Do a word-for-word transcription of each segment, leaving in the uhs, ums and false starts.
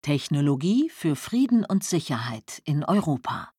Technologie für Frieden und Sicherheit in Europa.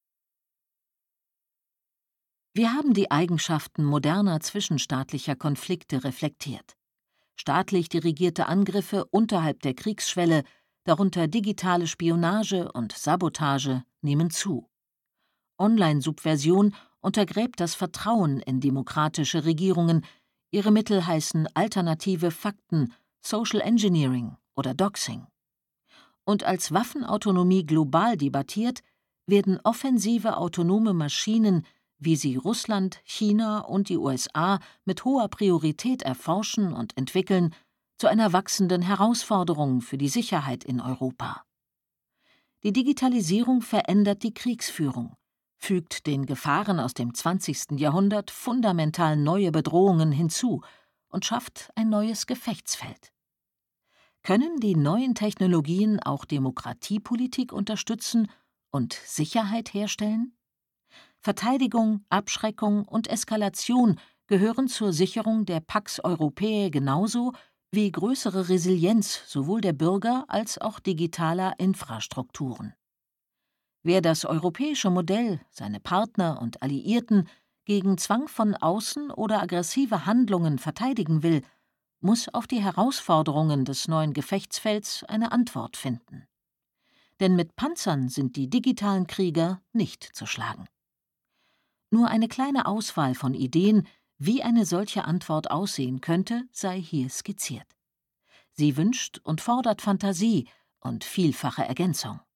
Wir haben die Eigenschaften moderner zwischenstaatlicher Konflikte reflektiert. Staatlich dirigierte Angriffe unterhalb der Kriegsschwelle, darunter digitale Spionage und Sabotage, nehmen zu. Online-Subversion untergräbt das Vertrauen in demokratische Regierungen. Ihre Mittel heißen alternative Fakten, Social Engineering oder Doxing. Und als Waffenautonomie global debattiert, werden offensive autonome Maschinen, wie sie Russland, China und die U S A mit hoher Priorität erforschen und entwickeln, zu einer wachsenden Herausforderung für die Sicherheit in Europa. Die Digitalisierung verändert die Kriegsführung, fügt den Gefahren aus dem zwanzigsten Jahrhundert fundamental neue Bedrohungen hinzu und schafft ein neues Gefechtsfeld. Können die neuen Technologien auch Demokratiepolitik unterstützen und Sicherheit herstellen? Verteidigung, Abschreckung und Eskalation gehören zur Sicherung der Pax Europae genauso wie größere Resilienz sowohl der Bürger als auch digitaler Infrastrukturen. Wer das europäische Modell, seine Partner und Alliierten gegen Zwang von außen oder aggressive Handlungen verteidigen will, muss auf die Herausforderungen des neuen Gefechtsfelds eine Antwort finden. Denn mit Panzern sind die digitalen Krieger nicht zu schlagen. Nur eine kleine Auswahl von Ideen, wie eine solche Antwort aussehen könnte, sei hier skizziert. Sie wünscht und fordert Fantasie und vielfache Ergänzung.